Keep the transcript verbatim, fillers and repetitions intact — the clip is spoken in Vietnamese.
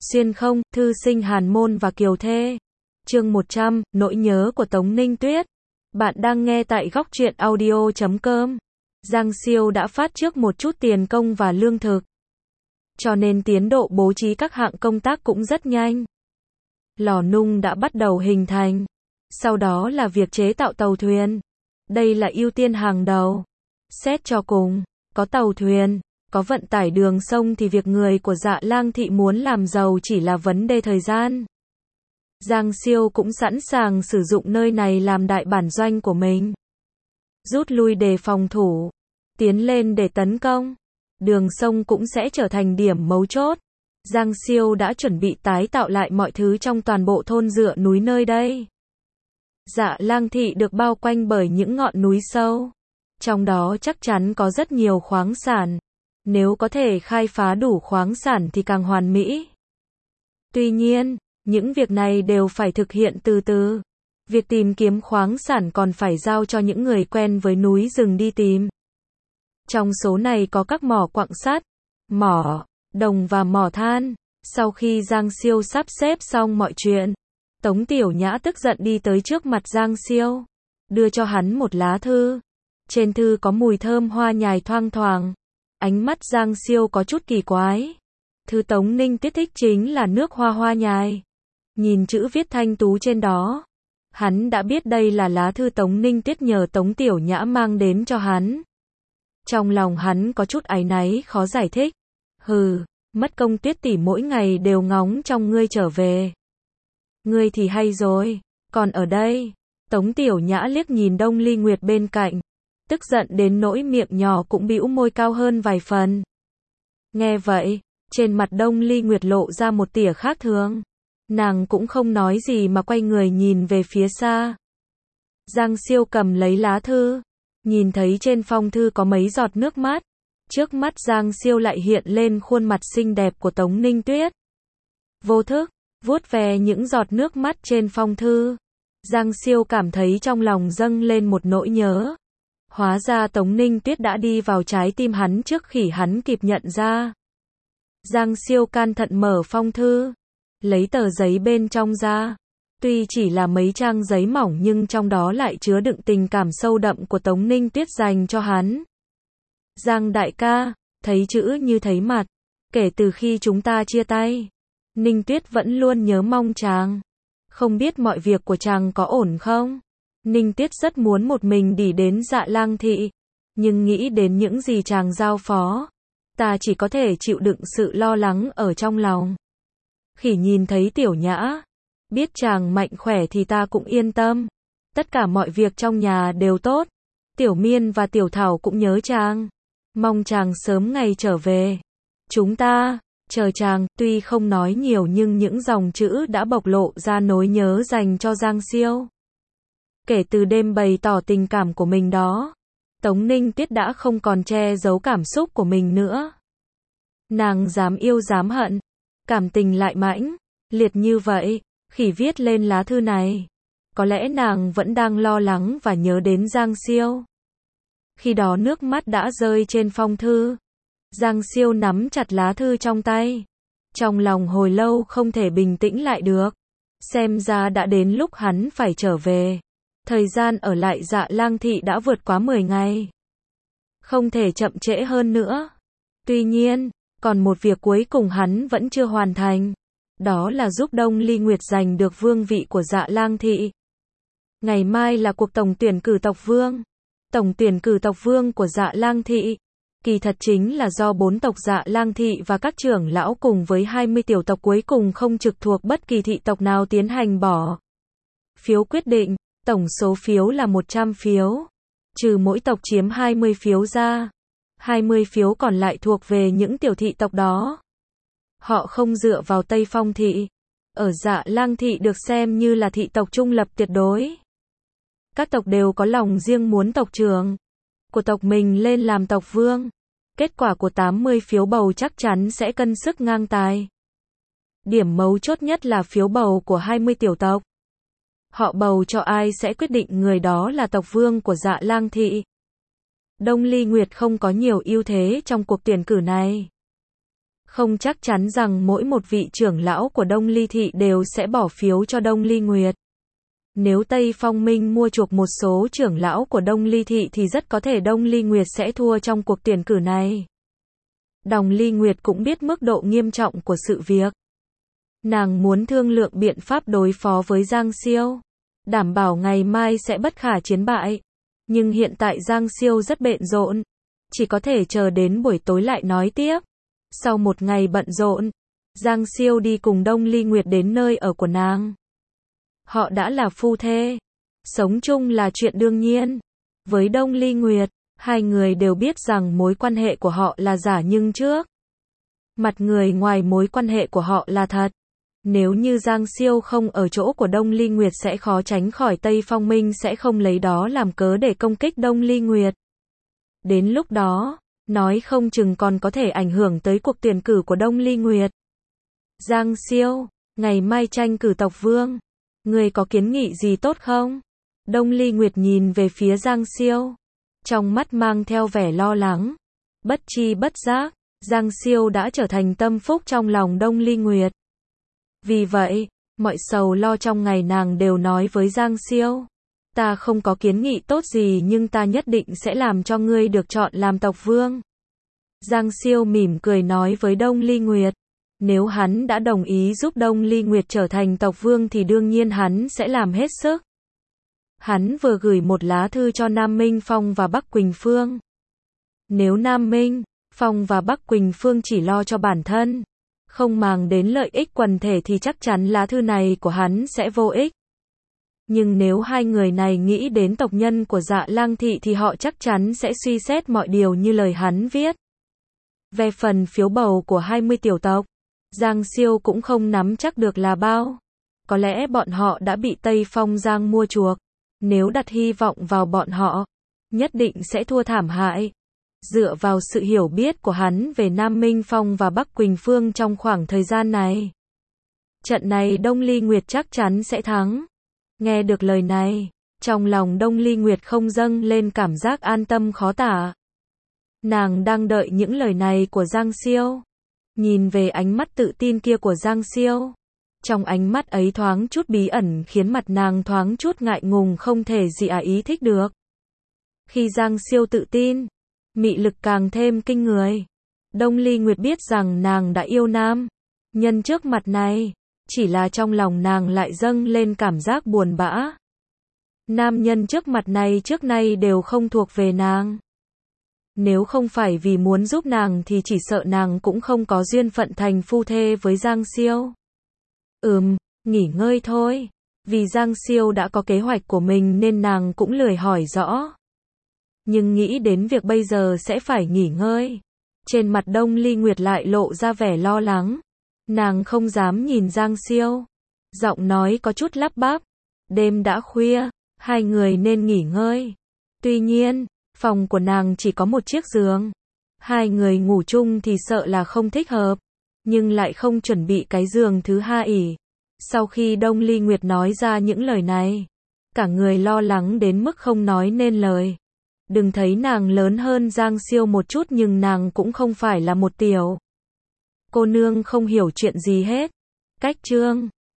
Xuyên không, thư sinh Hàn Môn và Kiều Thê. Chương một trăm, nỗi nhớ của Tống Ninh Tuyết. Bạn đang nghe tại góc truyện audio chấm com. Giang Siêu đã phát trước một chút tiền công và lương thực, cho nên tiến độ bố trí các hạng công tác cũng rất nhanh. Lò nung đã bắt đầu hình thành, sau đó là việc chế tạo tàu thuyền. Đây là ưu tiên hàng đầu. Xét cho cùng, có tàu thuyền, có vận tải đường sông thì việc người của Dạ Lang Thị muốn làm giàu chỉ là vấn đề thời gian. Giang Siêu cũng sẵn sàng sử dụng nơi này làm đại bản doanh của mình. Rút lui để phòng thủ, tiến lên để tấn công. Đường sông cũng sẽ trở thành điểm mấu chốt. Giang Siêu đã chuẩn bị tái tạo lại mọi thứ trong toàn bộ thôn dựa núi nơi đây. Dạ Lang Thị được bao quanh bởi những ngọn núi sâu. Trong đó chắc chắn có rất nhiều khoáng sản. Nếu có thể khai phá đủ khoáng sản thì càng hoàn mỹ. Tuy nhiên, những việc này đều phải thực hiện từ từ. Việc tìm kiếm khoáng sản còn phải giao cho những người quen với núi rừng đi tìm. Trong số này có các mỏ quặng sắt, mỏ đồng và mỏ than. Sau khi Giang Siêu sắp xếp xong mọi chuyện, Tống Tiểu Nhã tức giận đi tới trước mặt Giang Siêu, đưa cho hắn một lá thư. Trên thư có mùi thơm hoa nhài thoang thoảng. Ánh mắt Giang Siêu có chút kỳ quái. Thư Tống Ninh Tuyết thích chính là nước hoa hoa nhài. Nhìn chữ viết thanh tú trên đó, hắn đã biết đây là lá thư Tống Ninh Tuyết nhờ Tống Tiểu Nhã mang đến cho hắn. Trong lòng hắn có chút áy náy khó giải thích. Hừ, mất công Tuyết tỷ mỗi ngày đều ngóng trong ngươi trở về. Ngươi thì hay rồi, còn ở đây. Tống Tiểu Nhã liếc nhìn Đông Ly Nguyệt bên cạnh, tức giận đến nỗi miệng nhỏ cũng bĩu môi cao hơn vài phần. Nghe vậy, trên mặt Đông Ly Nguyệt lộ ra một tia khác thường. Nàng cũng không nói gì mà quay người nhìn về phía xa. Giang Siêu cầm lấy lá thư, nhìn thấy trên phong thư có mấy giọt nước mắt. Trước mắt Giang Siêu lại hiện lên khuôn mặt xinh đẹp của Tống Ninh Tuyết. Vô thức, vuốt ve những giọt nước mắt trên phong thư. Giang Siêu cảm thấy trong lòng dâng lên một nỗi nhớ. Hóa ra Tống Ninh Tuyết đã đi vào trái tim hắn trước khi hắn kịp nhận ra. Giang Siêu can thận mở phong thư, lấy tờ giấy bên trong ra. Tuy chỉ là mấy trang giấy mỏng nhưng trong đó lại chứa đựng tình cảm sâu đậm của Tống Ninh Tuyết dành cho hắn. Giang đại ca, thấy chữ như thấy mặt. Kể từ khi chúng ta chia tay, Ninh Tuyết vẫn luôn nhớ mong chàng. Không biết mọi việc của chàng có ổn không? Ninh Tuyết rất muốn một mình đi đến Dạ Lang Thị, nhưng nghĩ đến những gì chàng giao phó, ta chỉ có thể chịu đựng sự lo lắng ở trong lòng. Khi nhìn thấy Tiểu Nhã, biết chàng mạnh khỏe thì ta cũng yên tâm. Tất cả mọi việc trong nhà đều tốt. Tiểu Miên và Tiểu Thảo cũng nhớ chàng, mong chàng sớm ngày trở về. Chúng ta chờ chàng. Tuy không nói nhiều nhưng những dòng chữ đã bộc lộ ra nỗi nhớ dành cho Giang Siêu. Kể từ đêm bày tỏ tình cảm của mình đó, Tống Ninh Tuyết đã không còn che giấu cảm xúc của mình nữa. Nàng dám yêu dám hận, cảm tình lại mãnh liệt như vậy. Khi viết lên lá thư này, có lẽ nàng vẫn đang lo lắng và nhớ đến Giang Siêu. Khi đó nước mắt đã rơi trên phong thư. Giang Siêu nắm chặt lá thư trong tay, trong lòng hồi lâu không thể bình tĩnh lại được. Xem ra đã đến lúc hắn phải trở về. Thời gian ở lại Dạ Lang Thị đã vượt quá mười ngày. Không thể chậm trễ hơn nữa. Tuy nhiên, còn một việc cuối cùng hắn vẫn chưa hoàn thành. Đó là giúp Đông Ly Nguyệt giành được vương vị của Dạ Lang Thị. Ngày mai là cuộc tổng tuyển cử tộc vương. Tổng tuyển cử tộc vương của Dạ Lang Thị, kỳ thật chính là do bốn tộc Dạ Lang Thị và các trưởng lão cùng với hai mươi tiểu tộc cuối cùng không trực thuộc bất kỳ thị tộc nào tiến hành bỏ phiếu quyết định. Tổng số phiếu là một trăm phiếu. Trừ mỗi tộc chiếm hai mươi phiếu ra, hai mươi phiếu còn lại thuộc về những tiểu thị tộc đó. Họ không dựa vào Tây Phong Thị. Ở Dạ Lang Thị được xem như là thị tộc trung lập tuyệt đối. Các tộc đều có lòng riêng muốn tộc trưởng của tộc mình lên làm tộc vương. Kết quả của tám mươi phiếu bầu chắc chắn sẽ cân sức ngang tài. Điểm mấu chốt nhất là phiếu bầu của hai mươi tiểu tộc. Họ bầu cho ai sẽ quyết định người đó là tộc vương của Dạ Lang Thị. Đông Ly Nguyệt không có nhiều ưu thế trong cuộc tuyển cử này. Không chắc chắn rằng mỗi một vị trưởng lão của Đông Ly Thị đều sẽ bỏ phiếu cho Đông Ly Nguyệt. Nếu Tây Phong Minh mua chuộc một số trưởng lão của Đông Ly Thị thì rất có thể Đông Ly Nguyệt sẽ thua trong cuộc tuyển cử này. Đồng Ly Nguyệt cũng biết mức độ nghiêm trọng của sự việc. Nàng muốn thương lượng biện pháp đối phó với Giang Siêu, đảm bảo ngày mai sẽ bất khả chiến bại. Nhưng hiện tại Giang Siêu rất bận rộn, chỉ có thể chờ đến buổi tối lại nói tiếp. Sau một ngày bận rộn, Giang Siêu đi cùng Đông Ly Nguyệt đến nơi ở của nàng. Họ đã là phu thê, sống chung là chuyện đương nhiên. Với Đông Ly Nguyệt, hai người đều biết rằng mối quan hệ của họ là giả nhưng trước mặt người ngoài mối quan hệ của họ là thật. Nếu như Giang Siêu không ở chỗ của Đông Ly Nguyệt sẽ khó tránh khỏi Tây Phong Minh sẽ không lấy đó làm cớ để công kích Đông Ly Nguyệt. Đến lúc đó, nói không chừng còn có thể ảnh hưởng tới cuộc tuyển cử của Đông Ly Nguyệt. Giang Siêu, ngày mai tranh cử tộc vương. Người có kiến nghị gì tốt không? Đông Ly Nguyệt nhìn về phía Giang Siêu, trong mắt mang theo vẻ lo lắng. Bất chi bất giác, Giang Siêu đã trở thành tâm phúc trong lòng Đông Ly Nguyệt. Vì vậy, mọi sầu lo trong ngày nàng đều nói với Giang Siêu. Ta không có kiến nghị tốt gì nhưng ta nhất định sẽ làm cho ngươi được chọn làm tộc vương. Giang Siêu mỉm cười nói với Đông Ly Nguyệt. Nếu hắn đã đồng ý giúp Đông Ly Nguyệt trở thành tộc vương thì đương nhiên hắn sẽ làm hết sức. Hắn vừa gửi một lá thư cho Nam Minh Phong và Bắc Quỳnh Phương. Nếu Nam Minh Phong và Bắc Quỳnh Phương chỉ lo cho bản thân, không màng đến lợi ích quần thể thì chắc chắn lá thư này của hắn sẽ vô ích. Nhưng nếu hai người này nghĩ đến tộc nhân của Dạ Lang Thị thì họ chắc chắn sẽ suy xét mọi điều như lời hắn viết. Về phần phiếu bầu của hai mươi tiểu tộc, Giang Siêu cũng không nắm chắc được là bao. Có lẽ bọn họ đã bị Tây Phong Giang mua chuộc. Nếu đặt hy vọng vào bọn họ, nhất định sẽ thua thảm hại. Dựa vào sự hiểu biết của hắn về Nam Minh Phong và Bắc Quỳnh Phương trong khoảng thời gian này, trận này Đông Ly Nguyệt chắc chắn sẽ thắng. Nghe được lời này, trong lòng Đông Ly Nguyệt không dâng lên cảm giác an tâm khó tả. Nàng đang đợi những lời này của Giang Siêu. Nhìn về ánh mắt tự tin kia của Giang Siêu, trong ánh mắt ấy thoáng chút bí ẩn khiến mặt nàng thoáng chút ngại ngùng không thể gì à ý thích được. Khi Giang Siêu tự tin, mị lực càng thêm kinh người. Đông Ly Nguyệt biết rằng nàng đã yêu nam nhân trước mặt này, chỉ là trong lòng nàng lại dâng lên cảm giác buồn bã. Nam nhân trước mặt này trước nay đều không thuộc về nàng. Nếu không phải vì muốn giúp nàng thì chỉ sợ nàng cũng không có duyên phận thành phu thê với Giang Siêu. Ừm, nghỉ ngơi thôi. Vì Giang Siêu đã có kế hoạch của mình nên nàng cũng lười hỏi rõ. Nhưng nghĩ đến việc bây giờ sẽ phải nghỉ ngơi, trên mặt Đông Ly Nguyệt lại lộ ra vẻ lo lắng. Nàng không dám nhìn Giang Siêu. Giọng nói có chút lắp bắp. Đêm đã khuya, hai người nên nghỉ ngơi. Tuy nhiên, phòng của nàng chỉ có một chiếc giường. Hai người ngủ chung thì sợ là không thích hợp. Nhưng lại không chuẩn bị cái giường thứ hai ỉ. Sau khi Đông Ly Nguyệt nói ra những lời này, cả người lo lắng đến mức không nói nên lời. Đừng thấy nàng lớn hơn Giang Siêu một chút nhưng nàng cũng không phải là một tiểu cô nương không hiểu chuyện gì hết. Cách chương